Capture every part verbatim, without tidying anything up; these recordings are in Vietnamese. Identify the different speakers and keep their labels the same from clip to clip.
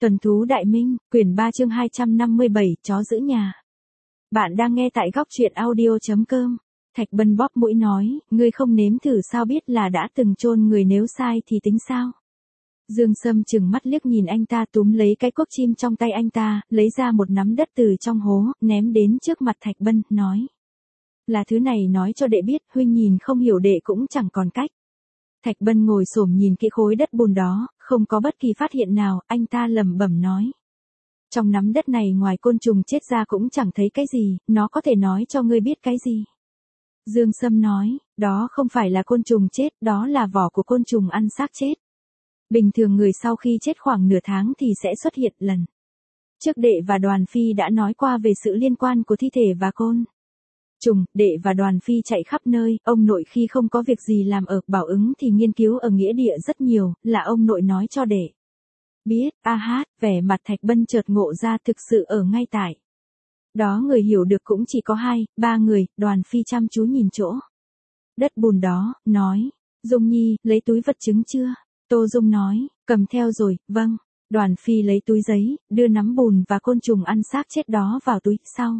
Speaker 1: Tuần thú đại minh, quyển ba chương hai trăm năm mươi bảy, chó giữ nhà. Bạn đang nghe tại góc truyện audio chấm com. Thạch Bân bóp mũi nói, ngươi không nếm thử sao biết là đã từng chôn người, nếu sai thì tính sao? Dương Sâm chừng mắt liếc nhìn anh ta, túm lấy cái cuốc chim trong tay anh ta, lấy ra một nắm đất từ trong hố, ném đến trước mặt Thạch Bân, nói. Là thứ này nói cho đệ biết, huynh nhìn không hiểu đệ cũng chẳng còn cách. Thạch Bân ngồi xổm nhìn kỹ khối đất bùn đó, không có bất kỳ phát hiện nào, anh ta lẩm bẩm nói. Trong nắm đất này ngoài côn trùng chết ra cũng chẳng thấy cái gì, nó có thể nói cho ngươi biết cái gì. Dương Sâm nói, đó không phải là côn trùng chết, đó là vỏ của côn trùng ăn xác chết. Bình thường người sau khi chết khoảng nửa tháng thì sẽ xuất hiện lần. Trước đệ và Đoàn Phi đã nói qua về sự liên quan của thi thể và côn trùng, đệ và Đoàn Phi chạy khắp nơi, ông nội khi không có việc gì làm ở Bảo Ứng thì nghiên cứu ở nghĩa địa rất nhiều, là ông nội nói cho đệ biết. A hát, vẻ mặt Thạch Bân chợt ngộ ra, thực sự ở ngay tại đó người hiểu được cũng chỉ có hai, ba người. Đoàn Phi chăm chú nhìn chỗ đất bùn đó, nói, Dung Nhi, lấy túi vật chứng chưa? Tô Dung nói, cầm theo rồi, vâng. Đoàn Phi lấy túi giấy, đưa nắm bùn và côn trùng ăn xác chết đó vào túi, sau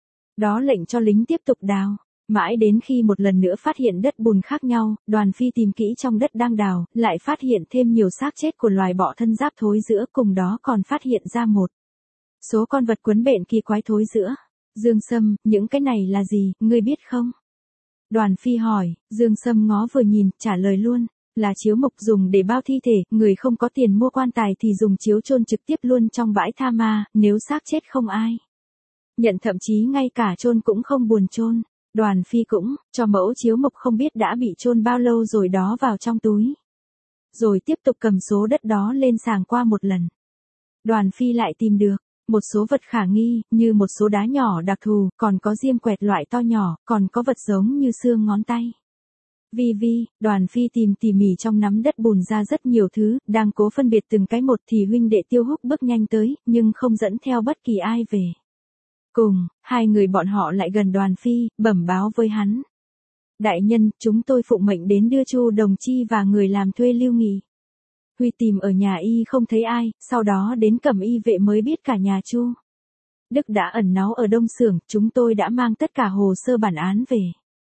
Speaker 1: đó lệnh cho lính tiếp tục đào. Mãi đến khi một lần nữa phát hiện đất bùn khác nhau, Đoàn Phi tìm kỹ trong đất đang đào, lại phát hiện thêm nhiều xác chết của loài bọ thân giáp thối rữa, cùng đó còn phát hiện ra một số con vật quấn bện kỳ quái thối rữa. Dương Sâm, những cái này là gì, ngươi biết không? Đoàn Phi hỏi. Dương Sâm ngó vừa nhìn, trả lời luôn, là chiếu mộc dùng để bao thi thể, người không có tiền mua quan tài thì dùng chiếu chôn trực tiếp luôn trong bãi tha ma, nếu xác chết không ai nhận, thậm chí ngay cả chôn cũng không buồn chôn. Đoàn Phi cũng cho mẫu chiếu mộc không biết đã bị chôn bao lâu rồi đó vào trong túi. Rồi tiếp tục cầm số đất đó lên sàng qua một lần. Đoàn Phi lại tìm được một số vật khả nghi, như một số đá nhỏ đặc thù, còn có diêm quẹt loại to nhỏ, còn có vật giống như xương ngón tay. Vi vi, Đoàn Phi tìm tỉ mỉ trong nắm đất bùn ra rất nhiều thứ, đang cố phân biệt từng cái một thì huynh đệ Tiêu Húc bước nhanh tới, nhưng không dẫn theo bất kỳ ai về. Cùng, hai người bọn họ lại gần Đoàn Phi, bẩm báo với hắn. Đại nhân, chúng tôi phụng mệnh đến đưa Chu Đồng Chi và người làm thuê Lưu Nghị Huy tìm ở nhà y không thấy ai, sau đó đến Cẩm Y vệ mới biết cả nhà Chu Đức đã ẩn náu ở Đông Xưởng, chúng tôi đã mang tất cả hồ sơ bản án về.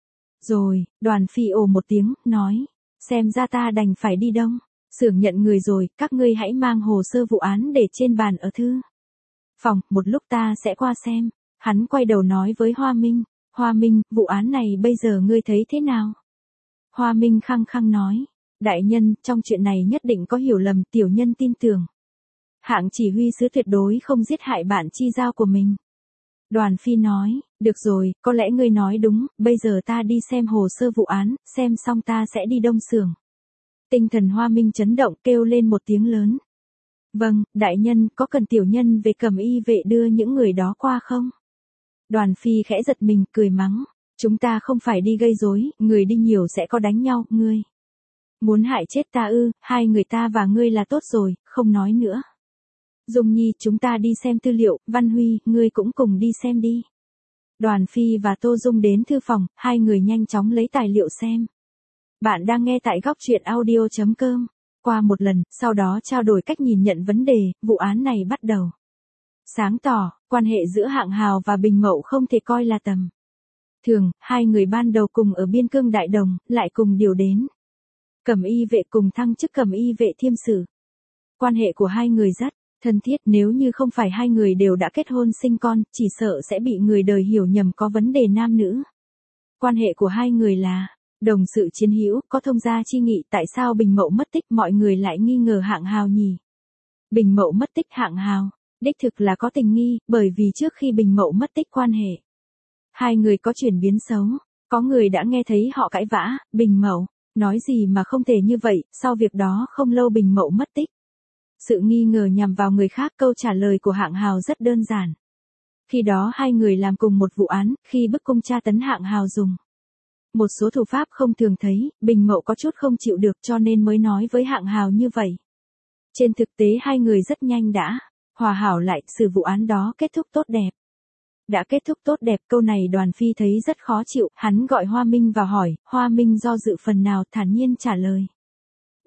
Speaker 1: Rồi, Đoàn Phi ồ một tiếng, nói, xem ra ta đành phải đi Đông Xưởng nhận người rồi, các ngươi hãy mang hồ sơ vụ án để trên bàn ở thư phòng, một lúc ta sẽ qua xem. Hắn quay đầu nói với Hoa Minh, Hoa Minh, vụ án này bây giờ ngươi thấy thế nào? Hoa Minh khăng khăng nói, đại nhân, trong chuyện này nhất định có hiểu lầm, tiểu nhân tin tưởng hạng chỉ huy sứ tuyệt đối không giết hại bạn chi giao của mình. Đoàn Phi nói, được rồi, có lẽ ngươi nói đúng, bây giờ ta đi xem hồ sơ vụ án, xem xong ta sẽ đi Đông Xưởng. Tinh thần Hoa Minh chấn động, kêu lên một tiếng lớn. Vâng, đại nhân, có cần tiểu nhân về Cẩm Y vệ đưa những người đó qua không? Đoàn Phi khẽ giật mình, cười mắng, chúng ta không phải đi gây rối, người đi nhiều sẽ có đánh nhau, ngươi muốn hại chết ta ư? Hai người ta và ngươi là tốt rồi, không nói nữa. Dung Nhi, chúng ta đi xem tư liệu, Văn Huy, ngươi cũng cùng đi xem đi. Đoàn Phi và Tô Dung đến thư phòng, hai người nhanh chóng lấy tài liệu xem. Bạn đang nghe tại góc truyện audio chấm com. Qua một lần, sau đó trao đổi cách nhìn nhận vấn đề, vụ án này bắt đầu sáng tỏ, quan hệ giữa Hạng Hào và Bình Mậu không thể coi là tầm thường, hai người ban đầu cùng ở biên cương Đại Đồng, lại cùng điều đến Cẩm Y vệ, cùng thăng chức Cẩm Y vệ thiêm sử. Quan hệ của hai người rất thân thiết, nếu như không phải hai người đều đã kết hôn sinh con, chỉ sợ sẽ bị người đời hiểu nhầm có vấn đề nam nữ. Quan hệ của hai người là đồng sự chiến hữu, có thông gia chi nghị. Tại sao Bình Mậu mất tích, mọi người lại nghi ngờ Hạng Hào nhỉ? Bình Mậu mất tích, Hạng Hào đích thực là có tình nghi, bởi vì trước khi Bình Mậu mất tích quan hệ hai người có chuyển biến xấu. Có người đã nghe thấy họ cãi vã, Bình Mậu nói gì mà không thể như vậy. Sau việc đó không lâu Bình Mậu mất tích. Sự nghi ngờ nhằm vào người khác, câu trả lời của Hạng Hào rất đơn giản. Khi đó hai người làm cùng một vụ án, khi bức cung tra tấn Hạng Hào dùng một số thủ pháp không thường thấy, Bình Mậu có chút không chịu được cho nên mới nói với Hạng Hào như vậy. Trên thực tế hai người rất nhanh đã hòa hảo lại, xử vụ án đó kết thúc tốt đẹp. Đã kết thúc tốt đẹp, câu này Đoàn Phi thấy rất khó chịu, hắn gọi Hoa Minh vào hỏi, Hoa Minh do dự phần nào, thản nhiên trả lời.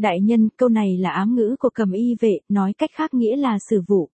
Speaker 1: Đại nhân, câu này là ám ngữ của Cầm Y vệ, nói cách khác nghĩa là xử vụ.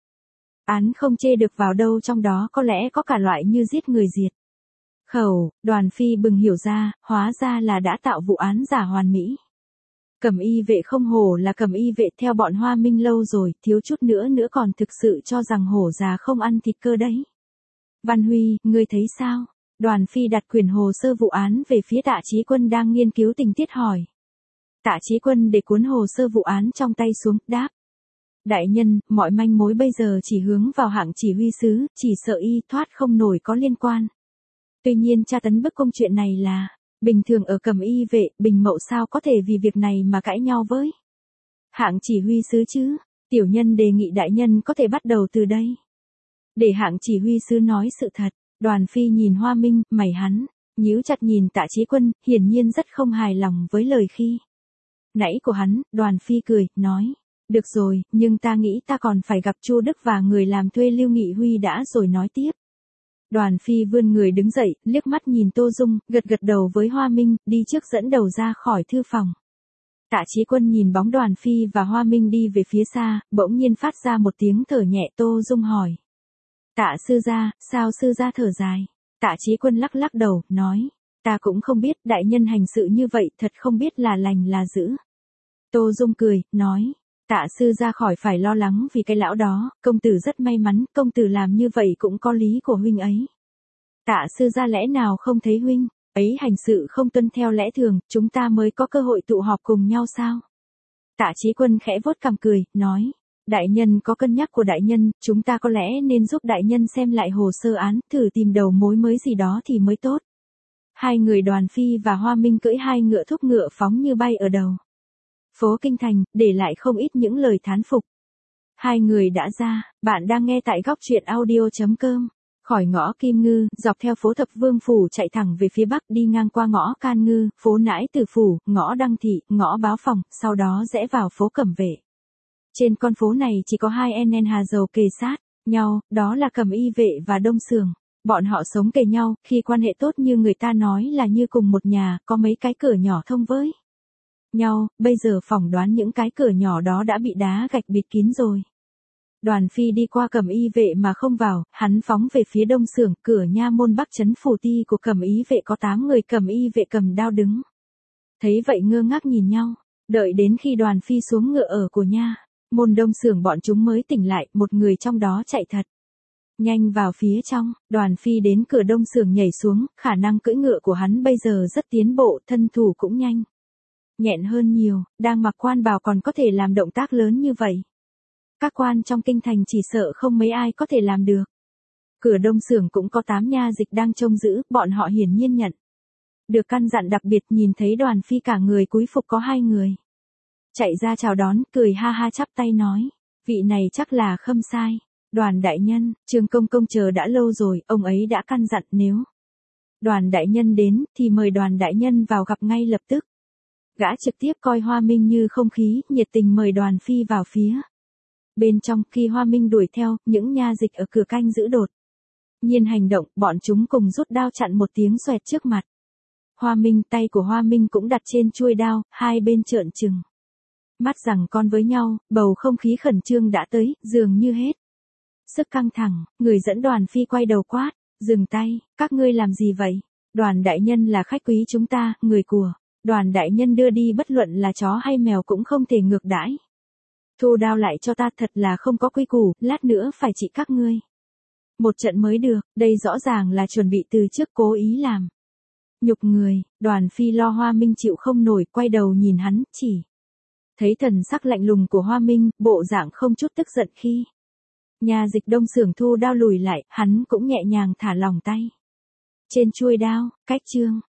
Speaker 1: Án không chê được vào đâu, trong đó có lẽ có cả loại như giết người diệt khẩu. Đoàn Phi bừng hiểu ra, hóa ra là đã tạo vụ án giả hoàn mỹ. Cầm Y vệ không hổ là Cầm Y vệ, theo bọn Hoa Minh lâu rồi, thiếu chút nữa nữa còn thực sự cho rằng hổ già không ăn thịt cơ đấy. Văn Huy, ngươi thấy sao? Đoàn Phi đặt quyển hồ sơ vụ án về phía Tạ Chí Quân đang nghiên cứu tình tiết hỏi. Tạ Chí Quân để cuốn hồ sơ vụ án trong tay xuống, đáp. Đại nhân, mọi manh mối bây giờ chỉ hướng vào hạng chỉ huy sứ, chỉ sợ y thoát không nổi có liên quan. Tuy nhiên tra tấn bức cung chuyện này là, bình thường ở Cầm Y vệ, Bình Mậu sao có thể vì việc này mà cãi nhau với hạng chỉ huy sứ chứ? Tiểu nhân đề nghị đại nhân có thể bắt đầu từ đây. Để hạng chỉ huy sứ nói sự thật. Đoàn Phi nhìn Hoa Minh, mày hắn, nhíu chặt nhìn Tạ Chí Quân, hiển nhiên rất không hài lòng với lời khi nãy của hắn. Đoàn Phi cười, nói, được rồi, nhưng ta nghĩ ta còn phải gặp Chu Đức và người làm thuê Lưu Nghị Huy đã rồi nói tiếp. Đoàn Phi vươn người đứng dậy, liếc mắt nhìn Tô Dung, gật gật đầu với Hoa Minh, đi trước dẫn đầu ra khỏi thư phòng. Tạ Chí Quân nhìn bóng Đoàn Phi và Hoa Minh đi về phía xa, bỗng nhiên phát ra một tiếng thở nhẹ. Tô Dung hỏi. Tạ sư gia, sao sư gia thở dài? Tạ Chí Quân lắc lắc đầu, nói, ta cũng không biết, đại nhân hành sự như vậy thật không biết là lành là dữ. Tô Dung cười, nói, Tạ sư gia khỏi phải lo lắng vì cái lão đó, công tử rất may mắn, công tử làm như vậy cũng có lý của huynh ấy. Tạ sư gia lẽ nào không thấy huynh ấy hành sự không tuân theo lẽ thường, chúng ta mới có cơ hội tụ họp cùng nhau sao? Tạ Chí Quân khẽ vuốt cằm cười, nói, đại nhân có cân nhắc của đại nhân, chúng ta có lẽ nên giúp đại nhân xem lại hồ sơ án, thử tìm đầu mối mới gì đó thì mới tốt. Hai người Đoàn Phi và Hoa Minh cưỡi hai ngựa thúc ngựa phóng như bay ở đầu phố Kinh Thành, để lại không ít những lời thán phục. Hai người đã ra, bạn đang nghe tại góc truyện audio chấm com. Khỏi ngõ Kim Ngư, dọc theo phố Thập Vương Phủ chạy thẳng về phía bắc, đi ngang qua ngõ Can Ngư, phố Nãi Tử Phủ, ngõ Đăng Thị, ngõ Báo Phòng, sau đó rẽ vào phố Cẩm Vệ. Trên con phố này chỉ có hai N N Hà Dầu kề sát nhau, đó là Cầm Y vệ và Đông Sường. Bọn họ sống kề nhau, khi quan hệ tốt như người ta nói là như cùng một nhà, có mấy cái cửa nhỏ thông với nhau, bây giờ phỏng đoán những cái cửa nhỏ đó đã bị đá gạch bịt kín rồi. Đoàn Phi đi qua Cầm Y vệ mà không vào, hắn phóng về phía Đông Sường, cửa nha môn Bắc trấn phủ ti của Cầm Y vệ có tám người Cầm Y vệ cầm đao đứng. Thấy vậy ngơ ngác nhìn nhau, đợi đến khi Đoàn Phi xuống ngựa ở của nha môn Đông Sường bọn chúng mới tỉnh lại, một người trong đó chạy thật nhanh vào phía trong. Đoàn Phi đến cửa Đông Sường nhảy xuống, khả năng cưỡi ngựa của hắn bây giờ rất tiến bộ, thân thủ cũng nhanh nhẹn hơn nhiều, đang mặc quan bào còn có thể làm động tác lớn như vậy. Các quan trong kinh thành chỉ sợ không mấy ai có thể làm được. Cửa Đông Sường cũng có tám nha dịch đang trông giữ, bọn họ hiển nhiên nhận được căn dặn đặc biệt. Nhìn thấy Đoàn Phi cả người cúi phục có hai người chạy ra chào đón, cười ha ha chắp tay nói, vị này chắc là Khâm Sai. Đoàn đại nhân, Trương công công chờ đã lâu rồi, ông ấy đã căn dặn nếu Đoàn đại nhân đến thì mời Đoàn đại nhân vào gặp ngay lập tức. Gã trực tiếp coi Hoa Minh như không khí, nhiệt tình mời Đoàn Phi vào phía bên trong. Khi Hoa Minh đuổi theo, những nha dịch ở cửa canh giữ đột nhiên hành động, bọn chúng cùng rút đao chặn một tiếng xoẹt trước mặt Hoa Minh. Tay của Hoa Minh cũng đặt trên chuôi đao, hai bên trợn trừng mắt rằng con với nhau, bầu không khí khẩn trương đã tới, dường như hết sức căng thẳng. Người dẫn Đoàn Phi quay đầu quát, dừng tay, các ngươi làm gì vậy? Đoàn đại nhân là khách quý chúng ta, người của Đoàn đại nhân đưa đi bất luận là chó hay mèo cũng không thể ngược đãi. Thu đao lại cho ta, thật là không có quy củ, lát nữa phải trị các ngươi một trận mới được, đây rõ ràng là chuẩn bị từ trước, cố ý làm nhục người. Đoàn Phi lo Hoa Minh chịu không nổi, quay đầu nhìn hắn, chỉ thấy thần sắc lạnh lùng của Hoa Minh, bộ dạng không chút tức giận. Khi nhà dịch Đông Sường thu đao lùi lại, hắn cũng nhẹ nhàng thả lỏng tay trên chuôi đao. Cách chương